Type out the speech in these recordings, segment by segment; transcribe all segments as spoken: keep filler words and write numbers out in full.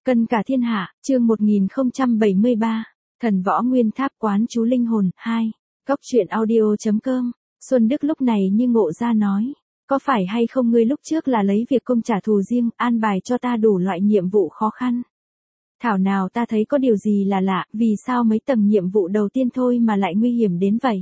Cân cả thiên hạ, chương một nghìn không trăm bảy mươi ba, Thần Võ Nguyên Tháp Quán Chú Linh Hồn, hai. Góc truyện audio.com. Xuân Đức lúc này như ngộ ra nói, có phải hay không ngươi lúc trước là lấy việc công trả thù riêng, an bài cho ta đủ loại nhiệm vụ khó khăn. Thảo nào ta thấy có điều gì là lạ, vì sao mấy tầng nhiệm vụ đầu tiên thôi mà lại nguy hiểm đến vậy.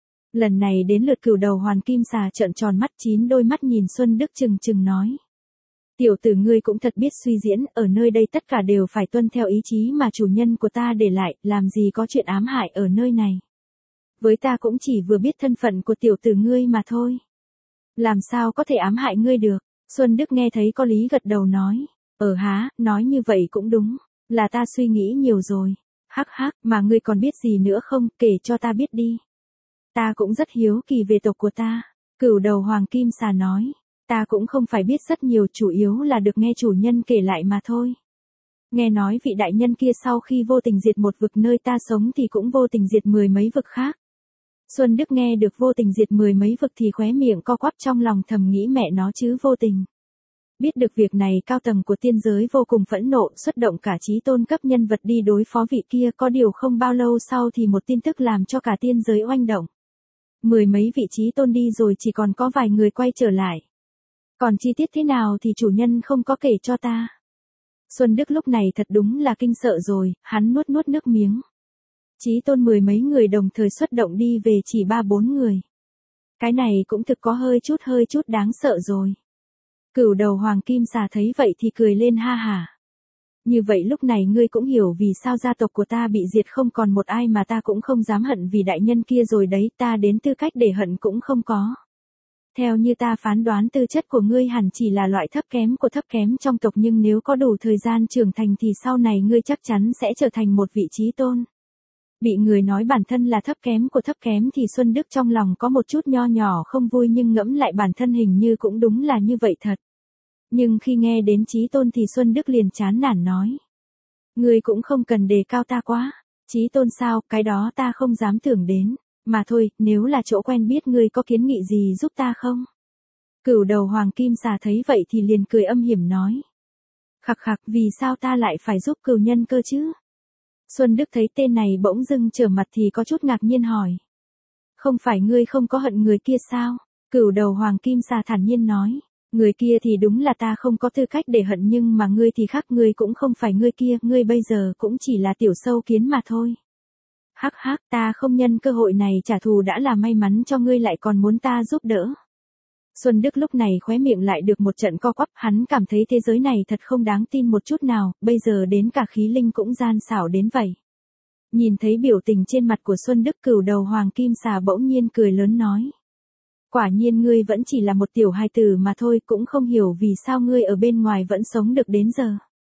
Lần này đến lượt Cửu Đầu Hoàn Kim Xà trợn tròn mắt, chín đôi mắt nhìn Xuân Đức chừng chừng nói. Tiểu tử ngươi cũng thật biết suy diễn, ở nơi đây tất cả đều phải tuân theo ý chí mà chủ nhân của ta để lại, làm gì có chuyện ám hại ở nơi này. Với ta cũng chỉ vừa biết thân phận của tiểu tử ngươi mà thôi. Làm sao có thể ám hại ngươi được? Xuân Đức nghe thấy có lý gật đầu nói. Ờ há, nói như vậy cũng đúng, là ta suy nghĩ nhiều rồi. Hắc hắc, mà ngươi còn biết gì nữa không, kể cho ta biết đi. Ta cũng rất hiếu kỳ về tộc của ta. Cửu Đầu Hoàng Kim Xà nói. Ta cũng không phải biết rất nhiều, chủ yếu là được nghe chủ nhân kể lại mà thôi. Nghe nói vị đại nhân kia sau khi vô tình diệt một vực nơi ta sống thì cũng vô tình diệt mười mấy vực khác. Xuân Đức nghe được vô tình diệt mười mấy vực thì khóe miệng co quắp, trong lòng thầm nghĩ mẹ nó chứ vô tình. Biết được việc này, cao tầng của tiên giới vô cùng phẫn nộ, xuất động cả chí tôn cấp nhân vật đi đối phó vị kia, có điều không bao lâu sau thì một tin tức làm cho cả tiên giới oanh động. Mười mấy vị chí tôn đi rồi, chỉ còn có vài người quay trở lại. Còn chi tiết thế nào thì chủ nhân không có kể cho ta. Xuân Đức lúc này thật đúng là kinh sợ rồi, hắn nuốt nuốt nước miếng. Chí tôn mười mấy người đồng thời xuất động đi về chỉ ba bốn người. Cái này cũng thực có hơi chút hơi chút đáng sợ rồi. Cửu Đầu Hoàng Kim Xà thấy vậy thì cười lên ha hả. Như vậy lúc này ngươi cũng hiểu vì sao gia tộc của ta bị diệt, không còn một ai mà ta cũng không dám hận vì đại nhân kia rồi đấy, ta đến tư cách để hận cũng không có. Theo như ta phán đoán, tư chất của ngươi hẳn chỉ là loại thấp kém của thấp kém trong tộc, nhưng nếu có đủ thời gian trưởng thành thì sau này ngươi chắc chắn sẽ trở thành một vị chí tôn. Bị người nói bản thân là thấp kém của thấp kém thì Xuân Đức trong lòng có một chút nho nhỏ không vui, nhưng ngẫm lại bản thân hình như cũng đúng là như vậy thật. Nhưng khi nghe đến chí tôn thì Xuân Đức liền chán nản nói. Ngươi cũng không cần đề cao ta quá. Chí tôn sao, cái đó ta không dám tưởng đến. Mà thôi, nếu là chỗ quen biết, ngươi có kiến nghị gì giúp ta không? Cửu Đầu Hoàng Kim Xà thấy vậy thì liền cười âm hiểm nói. Khặc khặc, vì sao ta lại phải giúp cửu nhân cơ chứ? Xuân Đức thấy tên này bỗng dưng trở mặt thì có chút ngạc nhiên hỏi. Không phải ngươi không có hận người kia sao? Cửu Đầu Hoàng Kim Xà thản nhiên nói. Người kia thì đúng là ta không có tư cách để hận, nhưng mà ngươi thì khác, ngươi cũng không phải người kia, ngươi bây giờ cũng chỉ là tiểu sâu kiến mà thôi. Hắc hắc, ta không nhân cơ hội này trả thù đã là may mắn cho ngươi, lại còn muốn ta giúp đỡ. Xuân Đức lúc này khóe miệng lại được một trận co quắp, hắn cảm thấy thế giới này thật không đáng tin một chút nào, bây giờ đến cả khí linh cũng gian xảo đến vậy. Nhìn thấy biểu tình trên mặt của Xuân Đức, Cửu Đầu Hoàng Kim Xà bỗng nhiên cười lớn nói. Quả nhiên ngươi vẫn chỉ là một tiểu hài tử mà thôi, cũng không hiểu vì sao ngươi ở bên ngoài vẫn sống được đến giờ.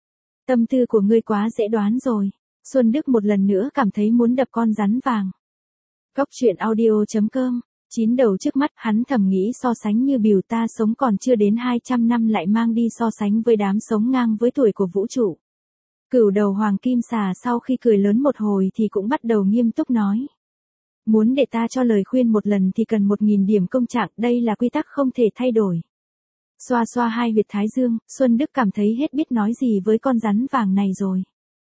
Tâm tư của ngươi quá dễ đoán rồi. Xuân Đức một lần nữa cảm thấy muốn đập con rắn vàng. Góc truyện audio.com. Chín đầu trước mắt, hắn thầm nghĩ so sánh như biểu ta sống còn chưa đến hai trăm năm lại mang đi so sánh với đám sống ngang với tuổi của vũ trụ. Cửu Đầu Hoàng Kim Xà sau khi cười lớn một hồi thì cũng bắt đầu nghiêm túc nói. Muốn để ta cho lời khuyên một lần thì cần một nghìn điểm công trạng, đây là quy tắc không thể thay đổi. Xoa xoa hai huyệt thái dương, Xuân Đức cảm thấy hết biết nói gì với con rắn vàng này rồi.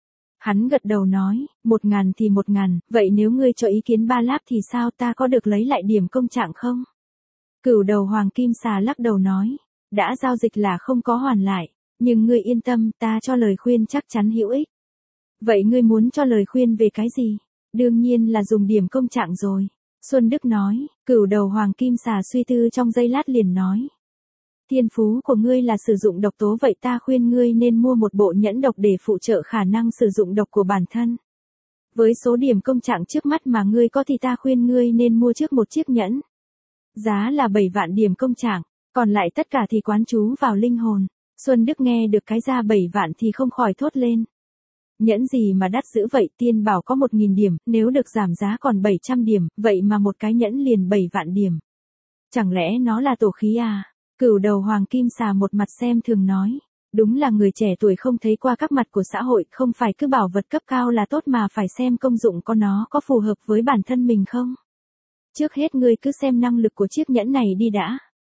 Hắn gật đầu nói, một ngàn thì một ngàn, vậy nếu ngươi cho ý kiến ba láp thì sao, ta có được lấy lại điểm công trạng không? Cửu Đầu Hoàng Kim Xà lắc đầu nói, đã giao dịch là không có hoàn lại, nhưng ngươi yên tâm, ta cho lời khuyên chắc chắn hữu ích. Vậy ngươi muốn cho lời khuyên về cái gì? Đương nhiên là dùng điểm công trạng rồi. Xuân Đức nói. Cửu Đầu Hoàng Kim Xà suy tư trong giây lát liền nói. Thiên phú của ngươi là sử dụng độc tố, vậy ta khuyên ngươi nên mua một bộ nhẫn độc để phụ trợ khả năng sử dụng độc của bản thân. Với số điểm công trạng trước mắt mà ngươi có thì ta khuyên ngươi nên mua trước một chiếc nhẫn. Giá là bảy vạn điểm công trạng, còn lại tất cả thì quán chú vào linh hồn. Xuân Đức nghe được cái giá bảy vạn thì không khỏi thốt lên. Nhẫn gì mà đắt dữ vậy, tiên bảo có một nghìn điểm, nếu được giảm giá còn bảy trăm điểm, vậy mà một cái nhẫn liền bảy vạn điểm. Chẳng lẽ nó là tổ khí à? Cửu Đầu Hoàng Kim Xà một mặt xem thường nói. Đúng là người trẻ tuổi không thấy qua các mặt của xã hội, không phải cứ bảo vật cấp cao là tốt mà phải xem công dụng của nó có phù hợp với bản thân mình không. Trước hết ngươi cứ xem năng lực của chiếc nhẫn này đi đã.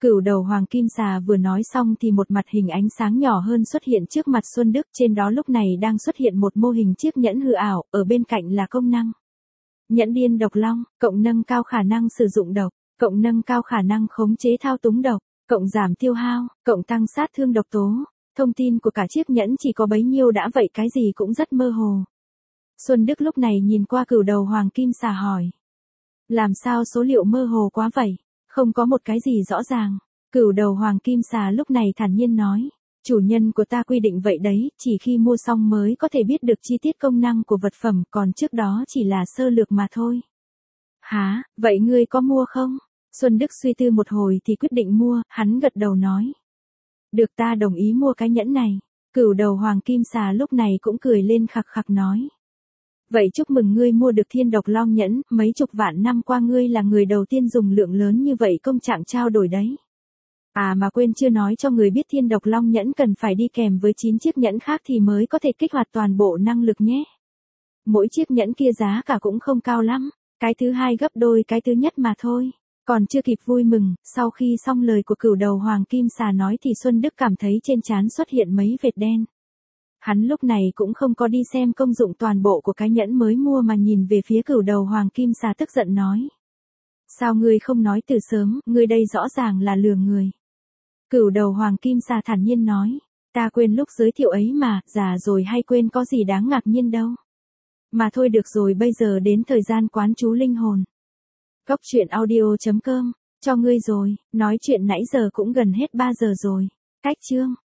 Cửu đầu hoàng kim xà vừa nói xong thì một mặt hình ánh sáng nhỏ hơn xuất hiện trước mặt Xuân Đức, trên đó lúc này đang xuất hiện một mô hình chiếc nhẫn hư ảo, ở bên cạnh là công năng. Nhẫn điên độc long, cộng nâng cao khả năng sử dụng độc, cộng nâng cao khả năng khống chế thao túng độc, cộng giảm tiêu hao, cộng tăng sát thương độc tố. Thông tin của cả chiếc nhẫn chỉ có bấy nhiêu đã vậy, cái gì cũng rất mơ hồ. Xuân Đức lúc này nhìn qua cửu đầu hoàng kim xà hỏi. Làm sao số liệu mơ hồ quá vậy? Không có một cái gì rõ ràng. Cửu đầu hoàng kim xà lúc này thản nhiên nói. Chủ nhân của ta quy định vậy đấy, chỉ khi mua xong mới có thể biết được chi tiết công năng của vật phẩm, còn trước đó chỉ là sơ lược mà thôi. Hả, vậy ngươi có mua không? Xuân Đức suy tư một hồi thì quyết định mua, hắn gật đầu nói. Được, ta đồng ý mua cái nhẫn này. Cửu đầu hoàng kim xà lúc này cũng cười lên khặc khặc nói. Vậy chúc mừng ngươi mua được thiên độc long nhẫn, mấy chục vạn năm qua ngươi là người đầu tiên dùng lượng lớn như vậy công trạng trao đổi đấy. À mà quên chưa nói cho người biết thiên độc long nhẫn cần phải đi kèm với chín chiếc nhẫn khác thì mới có thể kích hoạt toàn bộ năng lực nhé. Mỗi chiếc nhẫn kia giá cả cũng không cao lắm, cái thứ hai gấp đôi cái thứ nhất mà thôi. Còn chưa kịp vui mừng, sau khi xong lời của cửu đầu hoàng kim xà nói thì Xuân Đức cảm thấy trên trán xuất hiện mấy vệt đen. Hắn lúc này cũng không có đi xem công dụng toàn bộ của cái nhẫn mới mua mà nhìn về phía cửu đầu hoàng kim xà tức giận nói. Sao ngươi không nói từ sớm, ngươi đây rõ ràng là lừa người. Cửu đầu hoàng kim xà thản nhiên nói. Ta quên lúc giới thiệu ấy mà, già rồi hay quên, có gì đáng ngạc nhiên đâu. Mà thôi được rồi, bây giờ đến thời gian quán chú linh hồn. Góc truyện audio chấm com, cho ngươi rồi, nói chuyện nãy giờ cũng gần hết ba giờ rồi. Cách chương.